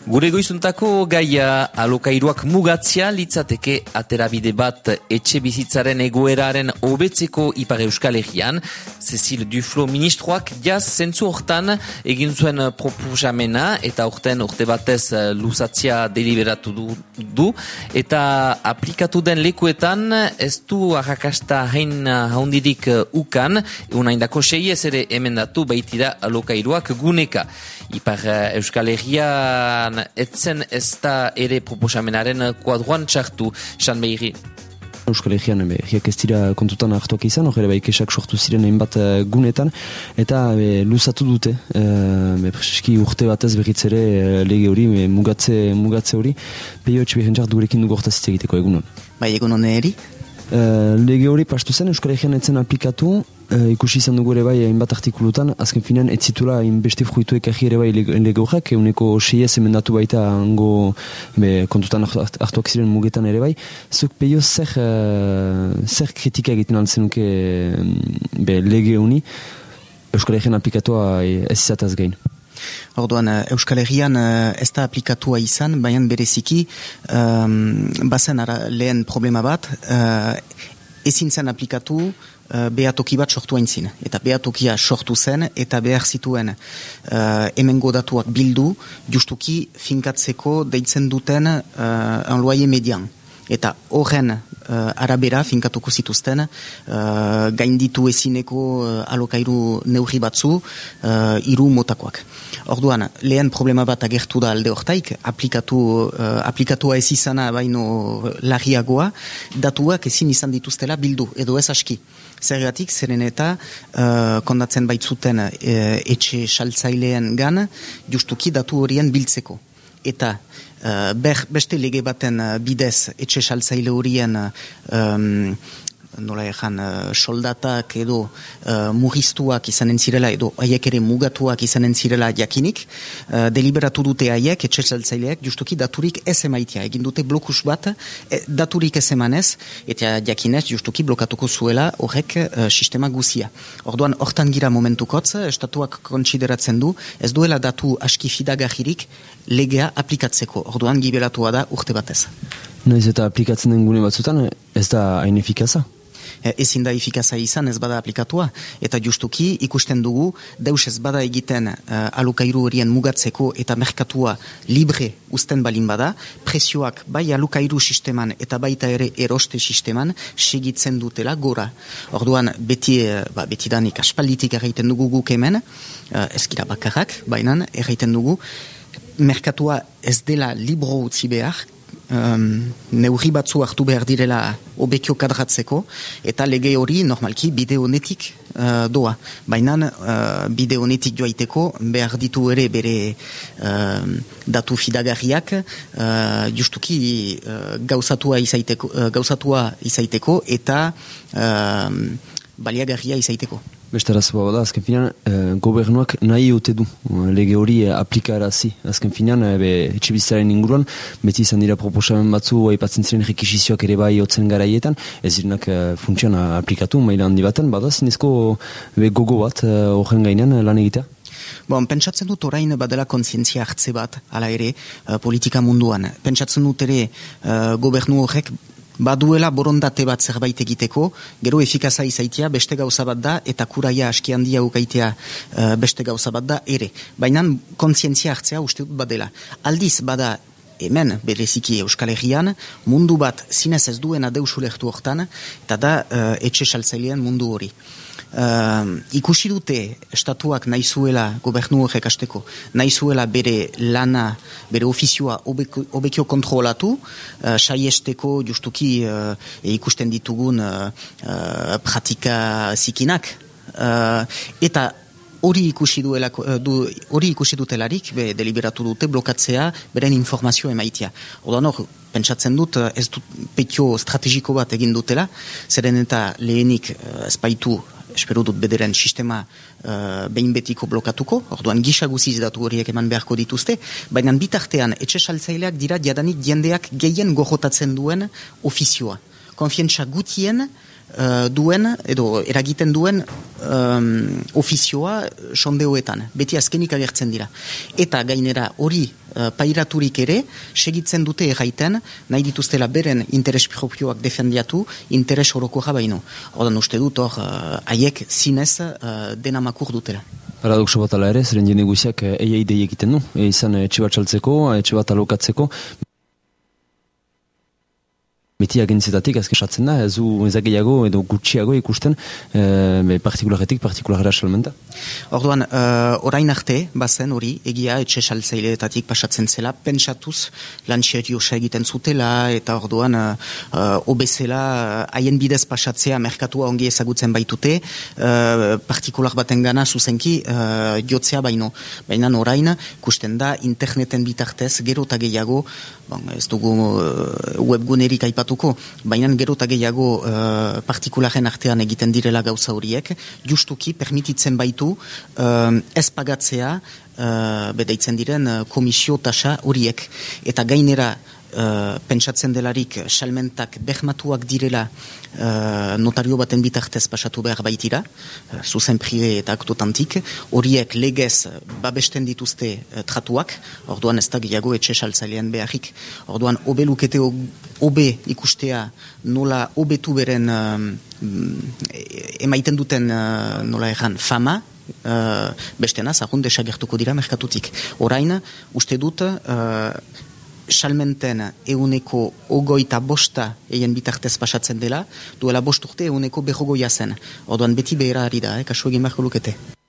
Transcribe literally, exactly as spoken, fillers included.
Gure goizuntako gaia alokairuak mugatzea litzateke aterabide bat etxe bizitzaren egoeraren hobetzeko Ipar Euskal Herrian. Cecil Duflo ministroak jaz zentzu hortan egin zuen proposamena eta horten urte batez luzatzea deliberatu du, du eta aplikatu den lekuetan ez du arrakasta hain haundirik ukan, unaindako sei ez ere emendatu baitira alokairuak guneka. Ipar Euskal Herrian etzen ez da ere proposamenaren kuadroan txartu, San Behiri. Euskal Herrian behiak ez dira kontutan hartuak izan, hori bai kesak sortu ziren hainbat gunetan, eta be, luzatu dute, e, be, preseski urte batez berriz ere lege hori, be, mugatze, mugatze hori, peio etxe behentzak dugurekin dugu hortazitze egiteko egunon. Bai, egunon eri? E, lege hori pastu zen, Euskal Herrian etzen aplikatu, Uh, ikusi izan dugu ere bai hainbat artikulutan, azken finean ez zitula hainbeste fruituek ahi ere bai lege horrek, euneko seiez emendatu baita hango be, kontutan hartuak ziren mugetan ere bai. Zuk peio zer, uh, zer kritika egiten altzenuke be, lege honi Euskal Herrian aplikatua ez izataz gain? Orduan, Euskal Herrian ez da aplikatua izan, baina bereziki um, bazen ara, lehen problema bat, uh, ezin zen aplikatu Uh, behatoki bat sortu aintzin. Eta behatokia sortu zen, eta behar zituen uh, hemengo datuak bildu, justuki finkatzeko deitzen duten uh, un loyer median. Eta horren uh, arabera finkatuko zituzten uh, gainditu ezineko uh, alokairu neurri batzu uh, hiru motakoak. Orduan, lehen problema bat agertu da alde hortaik, aplikatu, uh, aplikatua ez izana baino larriagoa, datuak ezin izan dituztela bildu, edo ez aski. Zergatik, zeren eta uh, kondatzen baitzuten uh, etxe saltzaileen gan, justuki datu horien biltzeko. Eta uh, ber, beste lege baten uh, bidez etxe saltzaile horien um, nola ejan, uh, soldatak edo uh, murriztuak izanen zirela edo haiek ere mugatuak izanen zirela jakinik, uh, deliberatu dute haiek, etxe saltzaileak, justuki daturik ez emaitia. Egin dute blokus bat, e, daturik ez emanez, eta jakinez justuki blokatuko zuela horrek uh, sistema guzia. Orduan, hortan gira momentukotz, estatuak kontsideratzen du, ez duela datu aski fidagarririk legea aplikatzeko. Orduan, gibelatua da urte batez. Naiz eta aplikatzen den gune batzutan, ez da hain efikaza? Ezin da efikaza izan ez bada aplikatua, eta justuki ikusten dugu deus ez bada egiten uh, alokairu horien mugatzeko eta merkatua libre uzten balin bada, presioak bai alokairu sisteman eta baita ere eroste sisteman segitzen dutela gora. Orduan beti, ba, beti danik aspalditik erraiten dugu guk hemen, uh, ezkira bakarrak, bainan erraiten dugu, merkatua ez dela libro utzi behar, Um, neurri batzu hartu behar direla obekio kadratzeko, eta lege hori normalki bide honetik uh, doa. Baina uh, bide honetik joaiteko behar ditu ere bere uh, datu fidagarriak uh, justuki uh, gauzatua izaiteko, uh, gauzatua izaiteko eta uh, baliagarria izaiteko. Beste arazo bada, azken finean, eh, gobernuak nahi ote du lege hori eh, aplikarazi. Azken finean, eh, etxe bizitzaren inguruan, beti izan dira proposamen batzu, aipatzen ziren rekisizioak ere bai otzen garaietan, ez direnak eh, funtsian aplikatu, maila handi baten, bada zinezko be, gogo bat horren eh, gainean lan egitea? Bon, pentsatzen dut orain badela kontzientzia hartze bat, ala ere, uh, politika munduan. Pentsatzen dut ere uh, gobernu horrek baduela borondate bat zerbait egiteko, gero efikaza izaitia beste gauza bat da, eta kuraia aski handia ukaitea uh, beste gauza bat da ere. Baina kontzientzia hartzea uste dut badela. Aldiz bada hemen bereziki Euskal Herrian, mundu bat zinez ez duena deus ulertu hortan, eta da uh, etxe saltzailean mundu hori. Uh, ikusi dute estatuak nahi zuela gobernu horrek asteko, nahi zuela bere lana, bere ofizioa obekio, obekio kontrolatu, uh, saiesteko justuki uh, ikusten ditugun uh, uh, pratika zikinak, uh, eta hori ikusi duela, du, hori ikusi dutelarik, be, deliberatu dute blokatzea beren informazio emaitia. Odan hor, pentsatzen dut, ez dut petio strategiko bat egin dutela, zeren eta lehenik ezbaitu espero dut bederen sistema uh, behin betiko blokatuko, orduan gisa guziz datu horiek eman beharko dituzte, baina bitartean etxe saltzaileak dira jadanik jendeak gehien gojotatzen duen ofizioa. Konfientza gutien uh, duen, edo eragiten duen um, ofizioa sondeoetan, beti azkenik agertzen dira. Eta gainera hori uh, pairaturik ere, segitzen dute erraiten, nahi dituztela beren interes propioak defendiatu, interes orokorra baino. Ordan uste dut hor, haiek uh, zinez uh, dena makur dutela. Paradoxo bat ala ere, zeren jende guziak eiei dei egiten du, e, izan etxe bat saltzeko, etxe bat alokatzeko. Beti agentzetatik azken satzen da, ez du ezageiago edo gutxiago ikusten e, partikularetik partikularera salmenta. Orduan, uh, orain arte, bazen hori, egia etxe saltzaileetatik pasatzen zela, pentsatuz lantxeriosa egiten zutela, eta orduan, uh, obezela, haien bidez pasatzea, merkatua ongi ezagutzen baitute, uh, partikular baten gana zuzenki uh, jotzea baino. Baina orain, kusten da, interneten bitartez, gero eta gehiago, bon, ez dugu uh, webgunerik aipatuko, baina gero eta gehiago uh, partikularen artean egiten direla gauza horiek, justuki permititzen baitu uh, ez pagatzea uh, bedaitzen diren uh, komisio tasa horiek. Eta gainera Uh, pentsatzen delarik salmentak behmatuak direla uh, notario baten bitartez pasatu behar baitira, uh, zuzen prive eta aktotantik, horiek legez babesten dituzte uh, tratuak, orduan ez da gehiago etxe saltzailean beharrik. Orduan obe lukete obe ikustea nola obetu beren uh, emaiten duten uh, nola erran fama, uh, bestena zahun desagertuko dira merkatutik. Orain, uste dut uh, salmenten euneko ogoita bosta eien bitartez pasatzen dela, duela bost urte euneko behogoia zen. Orduan beti behera ari da, eh, kasu egin beharko lukete.